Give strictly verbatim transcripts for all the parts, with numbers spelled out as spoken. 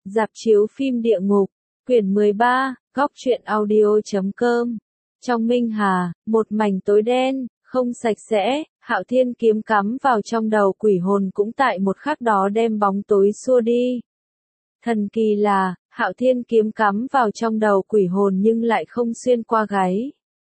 Rạp chiếu phim địa ngục, quyển mười ba, góc truyện audio chấm com. Trong Minh Hà, một mảnh tối đen, không sạch sẽ, Hạo Thiên kiếm cắm vào trong đầu quỷ hồn cũng tại một khắc đó đem bóng tối xua đi. Thần kỳ là, Hạo Thiên kiếm cắm vào trong đầu quỷ hồn nhưng lại không xuyên qua gáy.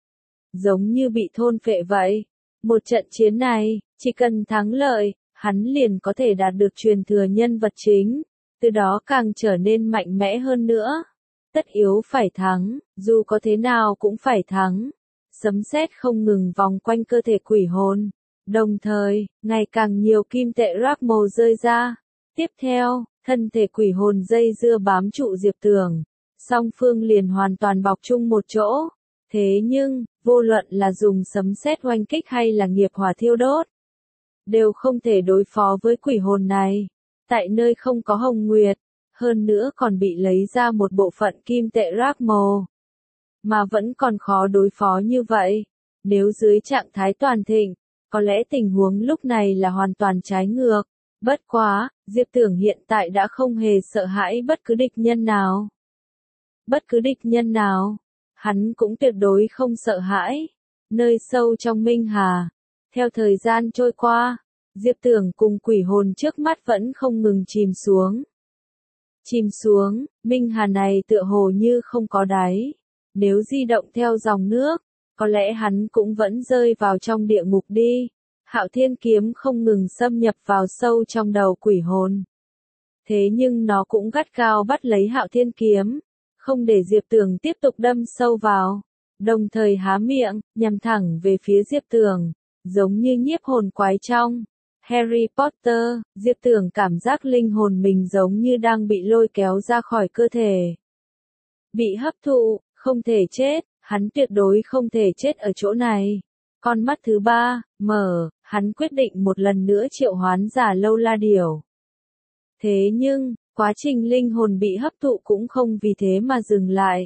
Giống như bị thôn phệ vậy. Một trận chiến này, chỉ cần thắng lợi, hắn liền có thể đạt được truyền thừa nhân vật chính, từ đó càng trở nên mạnh mẽ hơn nữa. Tất yếu phải thắng, dù có thế nào cũng phải thắng. Sấm sét không ngừng vòng quanh cơ thể quỷ hồn. Đồng thời, ngày càng nhiều kim tệ rác màu rơi ra. Tiếp theo, thân thể quỷ hồn dây dưa bám trụ Diệp Tường. Song phương liền hoàn toàn bọc chung một chỗ. Thế nhưng, vô luận là dùng sấm sét oanh kích hay là nghiệp hỏa thiêu đốt, đều không thể đối phó với quỷ hồn này. Tại nơi không có hồng nguyệt, hơn nữa còn bị lấy ra một bộ phận kim tệ rác màu. Mà vẫn còn khó đối phó như vậy. Nếu dưới trạng thái toàn thịnh, có lẽ tình huống lúc này là hoàn toàn trái ngược. Bất quá, Diệp Tưởng hiện tại đã không hề sợ hãi bất cứ địch nhân nào. Bất cứ địch nhân nào, hắn cũng tuyệt đối không sợ hãi. Nơi sâu trong Minh Hà, theo thời gian trôi qua, Diệp Tưởng cùng quỷ hồn trước mắt vẫn không ngừng chìm xuống. Chìm xuống, Minh Hà này tựa hồ như không có đáy. Nếu di động theo dòng nước, có lẽ hắn cũng vẫn rơi vào trong địa ngục đi. Hạo Thiên kiếm không ngừng xâm nhập vào sâu trong đầu quỷ hồn. Thế nhưng nó cũng gắt gao bắt lấy Hạo Thiên kiếm, không để Diệp Tường tiếp tục đâm sâu vào. Đồng thời há miệng, nhằm thẳng về phía Diệp Tường, giống như nhiếp hồn quái trong Harry Potter. Diệp Tường cảm giác linh hồn mình giống như đang bị lôi kéo ra khỏi cơ thể. Bị hấp thụ, không thể chết, hắn tuyệt đối không thể chết ở chỗ này. Con mắt thứ ba, mở, hắn quyết định một lần nữa triệu hoán giả lâu la điểu. Thế nhưng, quá trình linh hồn bị hấp thụ cũng không vì thế mà dừng lại.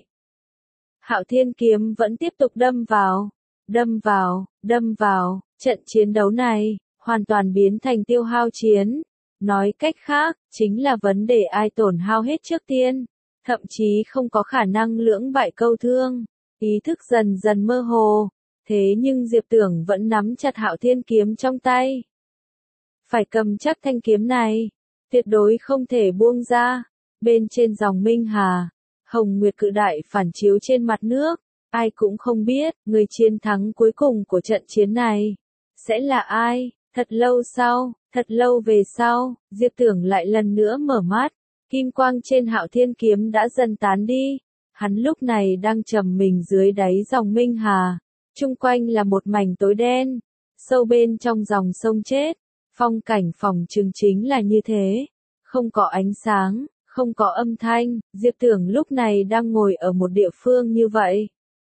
Hạo Thiên kiếm vẫn tiếp tục đâm vào, đâm vào, đâm vào, trận chiến đấu này, hoàn toàn biến thành tiêu hao chiến. Nói cách khác, chính là vấn đề ai tổn hao hết trước tiên, thậm chí không có khả năng lưỡng bại câu thương. Ý thức dần dần mơ hồ, thế nhưng Diệp Tưởng vẫn nắm chặt Hạo Thiên kiếm trong tay. Phải cầm chắc thanh kiếm này, tuyệt đối không thể buông ra. Bên trên dòng Minh Hà, Hồng Nguyệt cự đại phản chiếu trên mặt nước, ai cũng không biết, người chiến thắng cuối cùng của trận chiến này sẽ là ai. Thật lâu sau, thật lâu về sau, Diệp Tưởng lại lần nữa mở mắt, kim quang trên Hạo Thiên kiếm đã dần tán đi. Hắn lúc này đang trầm mình dưới đáy dòng Minh Hà, chung quanh là một mảnh tối đen, sâu bên trong dòng sông chết. Phong cảnh phòng trường chính là như thế, không có ánh sáng, không có âm thanh. Diệp Tưởng lúc này đang ngồi ở một địa phương như vậy.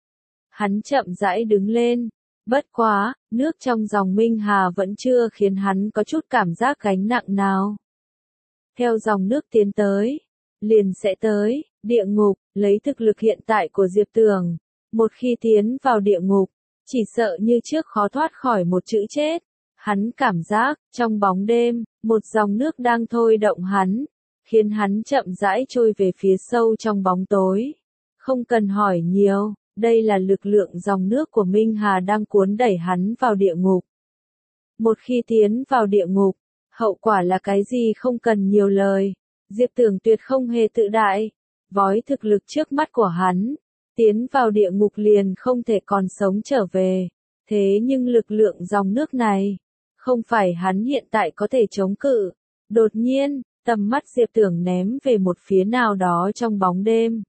Hắn chậm rãi đứng lên, bất quá, nước trong dòng Minh Hà vẫn chưa khiến hắn có chút cảm giác gánh nặng nào. Theo dòng nước tiến tới, liền sẽ tới địa ngục. Lấy thực lực hiện tại của Diệp Tường, một khi tiến vào địa ngục, chỉ sợ như trước khó thoát khỏi một chữ chết. Hắn cảm giác, trong bóng đêm, một dòng nước đang thôi động hắn, khiến hắn chậm rãi trôi về phía sâu trong bóng tối. Không cần hỏi nhiều, đây là lực lượng dòng nước của Minh Hà đang cuốn đẩy hắn vào địa ngục. Một khi tiến vào địa ngục, hậu quả là cái gì không cần nhiều lời. Diệp Tường tuyệt không hề tự đại. Với thực lực trước mắt của hắn, tiến vào địa ngục liền không thể còn sống trở về. Thế nhưng lực lượng dòng nước này, không phải hắn hiện tại có thể chống cự. Đột nhiên, tầm mắt Diệp Tưởng ném về một phía nào đó trong bóng đêm.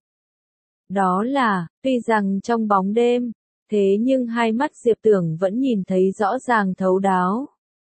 Đó là, tuy rằng trong bóng đêm, thế nhưng hai mắt Diệp Tưởng vẫn nhìn thấy rõ ràng thấu đáo.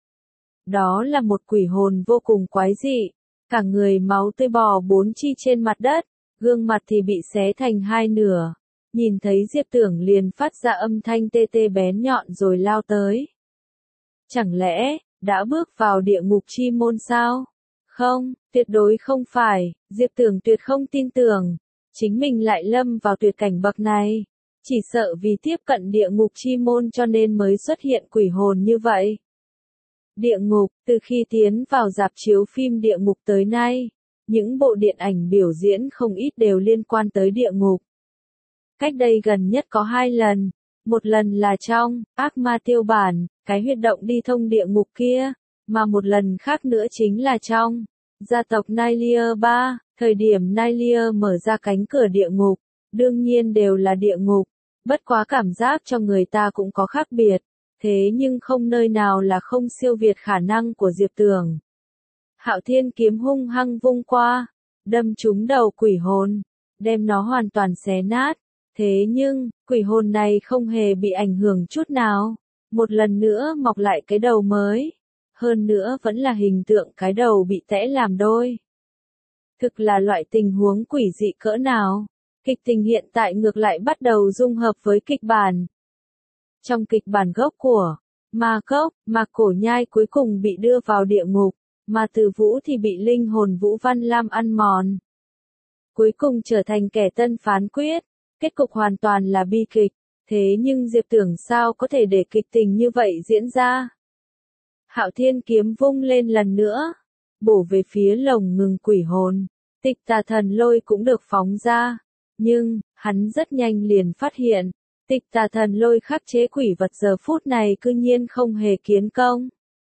Đó là một quỷ hồn vô cùng quái dị, cả người máu tươi bò bốn chi trên mặt đất. Gương mặt thì bị xé thành hai nửa. Nhìn thấy Diệp Tưởng liền phát ra âm thanh tê tê bén nhọn rồi lao tới. Chẳng lẽ, đã bước vào địa ngục chi môn sao? Không, tuyệt đối không phải. Diệp Tưởng tuyệt không tin tưởng chính mình lại lâm vào tuyệt cảnh bậc này. Chỉ sợ vì tiếp cận địa ngục chi môn cho nên mới xuất hiện quỷ hồn như vậy. Địa ngục, từ khi tiến vào rạp chiếu phim địa ngục tới nay, những bộ điện ảnh biểu diễn không ít đều liên quan tới địa ngục. Cách đây gần nhất có hai lần, một lần là trong Ác Ma Tiêu Bản, cái huyệt động đi thông địa ngục kia, mà một lần khác nữa chính là trong gia tộc Nailia ba, thời điểm Nailia mở ra cánh cửa địa ngục, đương nhiên đều là địa ngục, bất quá cảm giác cho người ta cũng có khác biệt, thế nhưng không nơi nào là không siêu việt khả năng của Diệp Tường. Hạo Thiên kiếm hung hăng vung qua, đâm trúng đầu quỷ hồn, đem nó hoàn toàn xé nát. Thế nhưng, quỷ hồn này không hề bị ảnh hưởng chút nào, một lần nữa mọc lại cái đầu mới, hơn nữa vẫn là hình tượng cái đầu bị tẽ làm đôi. Thực là loại tình huống quỷ dị cỡ nào, kịch tình hiện tại ngược lại bắt đầu dung hợp với kịch bản. Trong kịch bản gốc của Ma Cốc, Mạc Cổ Nhai cuối cùng bị đưa vào địa ngục, mà Từ Vũ thì bị linh hồn Vũ Văn Lam ăn mòn. Cuối cùng trở thành kẻ tân phán quyết. Kết cục hoàn toàn là bi kịch, thế nhưng Diệp Tưởng sao có thể để kịch tình như vậy diễn ra. Hạo Thiên kiếm vung lên lần nữa, bổ về phía lồng ngừng quỷ hồn, Tịch Tà Thần Lôi cũng được phóng ra, nhưng, hắn rất nhanh liền phát hiện, Tịch Tà Thần Lôi khắc chế quỷ vật giờ phút này cư nhiên không hề kiến công.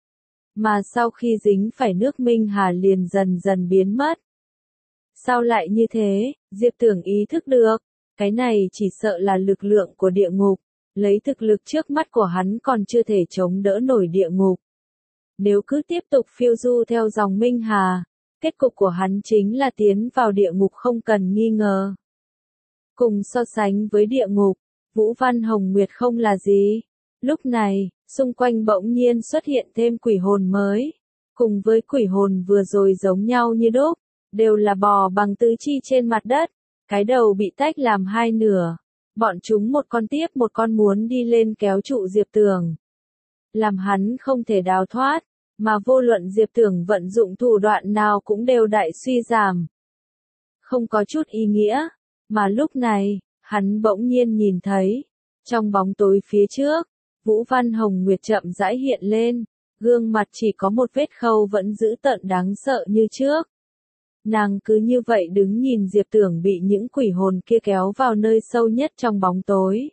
Mà sau khi dính phải nước Minh Hà liền dần dần biến mất. Sao lại như thế, Diệp Tưởng ý thức được. Cái này chỉ sợ là lực lượng của địa ngục, lấy thực lực trước mắt của hắn còn chưa thể chống đỡ nổi địa ngục. Nếu cứ tiếp tục phiêu du theo dòng Minh Hà, kết cục của hắn chính là tiến vào địa ngục không cần nghi ngờ. Cùng so sánh với địa ngục, Vũ Văn Hồng Nguyệt không là gì. Lúc này, xung quanh bỗng nhiên xuất hiện thêm quỷ hồn mới, cùng với quỷ hồn vừa rồi giống nhau như đúc, đều là bò bằng tứ chi trên mặt đất. Cái đầu bị tách làm hai nửa, bọn chúng một con tiếp một con muốn đi lên kéo trụ Diệp Tường. Làm hắn không thể đào thoát, mà vô luận Diệp Tường vận dụng thủ đoạn nào cũng đều đại suy giảm. Không có chút ý nghĩa, mà lúc này, hắn bỗng nhiên nhìn thấy, trong bóng tối phía trước, Vũ Văn Hồng Nguyệt chậm rãi hiện lên, gương mặt chỉ có một vết khâu vẫn giữ tợn đáng sợ như trước. Nàng cứ như vậy đứng nhìn Diệp Tưởng bị những quỷ hồn kia kéo vào nơi sâu nhất trong bóng tối.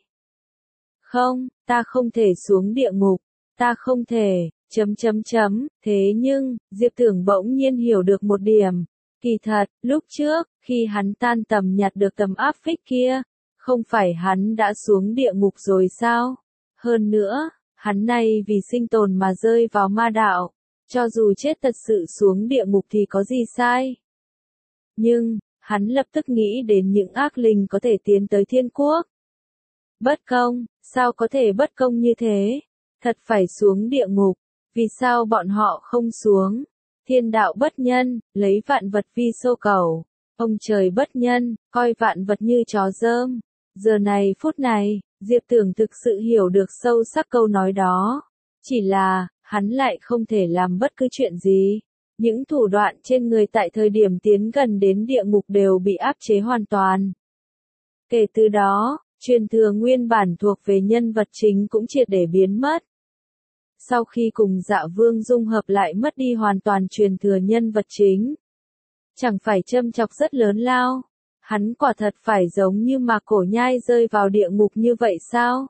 Không, ta không thể xuống địa ngục, ta không thể, chấm chấm chấm, thế nhưng, Diệp Tưởng bỗng nhiên hiểu được một điểm. Kỳ thật, lúc trước, khi hắn tan tầm nhặt được tấm áp phích kia, không phải hắn đã xuống địa ngục rồi sao? Hơn nữa, hắn này vì sinh tồn mà rơi vào ma đạo, cho dù chết thật sự xuống địa ngục thì có gì sai? Nhưng, hắn lập tức nghĩ đến những ác linh có thể tiến tới thiên quốc. Bất công, sao có thể bất công như thế? Thật phải xuống địa ngục, vì sao bọn họ không xuống? Thiên đạo bất nhân, lấy vạn vật vi xô cầu. Ông trời bất nhân, coi vạn vật như chó dơm. Giờ này phút này, Diệp Tưởng thực sự hiểu được sâu sắc câu nói đó. Chỉ là, hắn lại không thể làm bất cứ chuyện gì. Những thủ đoạn trên người tại thời điểm tiến gần đến địa ngục đều bị áp chế hoàn toàn. Kể từ đó, truyền thừa nguyên bản thuộc về nhân vật chính cũng triệt để biến mất. Sau khi cùng Dạ Vương dung hợp lại mất đi hoàn toàn truyền thừa nhân vật chính. Chẳng phải châm chọc rất lớn lao. Hắn quả thật phải giống như Mạc Cổ Nhai rơi vào địa ngục như vậy sao?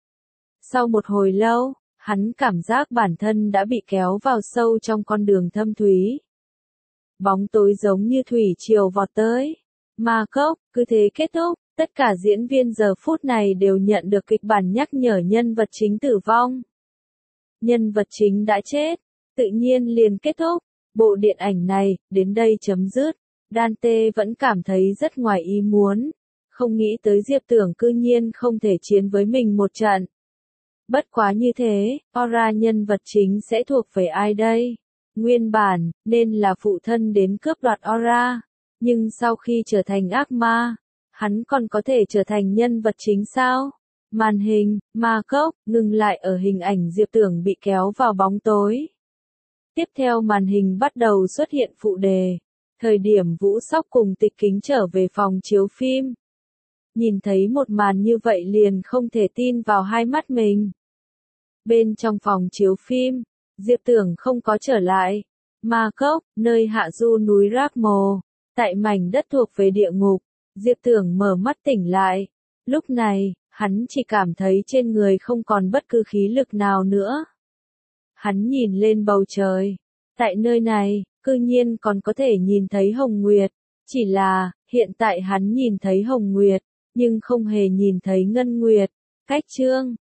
Sau một hồi lâu, hắn cảm giác bản thân đã bị kéo vào sâu trong con đường thâm thúy. Bóng tối giống như thủy triều vọt tới. Ma Cốc, cứ thế kết thúc, tất cả diễn viên giờ phút này đều nhận được kịch bản nhắc nhở nhân vật chính tử vong. Nhân vật chính đã chết, tự nhiên liền kết thúc. Bộ điện ảnh này, đến đây chấm dứt. Dante vẫn cảm thấy rất ngoài ý muốn. Không nghĩ tới Diệp Tưởng cư nhiên không thể chiến với mình một trận. Bất quá như thế, aura nhân vật chính sẽ thuộc về ai đây? Nguyên bản, nên là phụ thân đến cướp đoạt aura. Nhưng sau khi trở thành ác ma, hắn còn có thể trở thành nhân vật chính sao? Màn hình, Ma Cốc, ngừng lại ở hình ảnh Diệp Tưởng bị kéo vào bóng tối. Tiếp theo màn hình bắt đầu xuất hiện phụ đề. Thời điểm Vũ Sóc cùng Tịch Kính trở về phòng chiếu phim. Nhìn thấy một màn như vậy liền không thể tin vào hai mắt mình. Bên trong phòng chiếu phim, Diệp Tưởng không có trở lại. Ma Cốc, nơi hạ du núi Rác Mồ. Tại mảnh đất thuộc về địa ngục, Diệp Tưởng mở mắt tỉnh lại. Lúc này, hắn chỉ cảm thấy trên người không còn bất cứ khí lực nào nữa. Hắn nhìn lên bầu trời. Tại nơi này, cư nhiên còn có thể nhìn thấy Hồng Nguyệt. Chỉ là, hiện tại hắn nhìn thấy Hồng Nguyệt, nhưng không hề nhìn thấy Ngân Nguyệt. Cách chương